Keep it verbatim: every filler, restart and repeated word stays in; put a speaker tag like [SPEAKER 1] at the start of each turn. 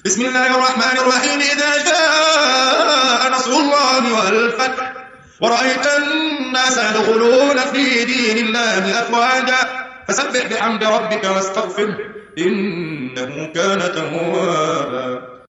[SPEAKER 1] بسم الله الرحمن الرحيم إذا جاء نصر الله والفتح ورأيت الناس يدخلون في دين الله أفواجا فسبح بحمد ربك واستغفره إنه كان توابا.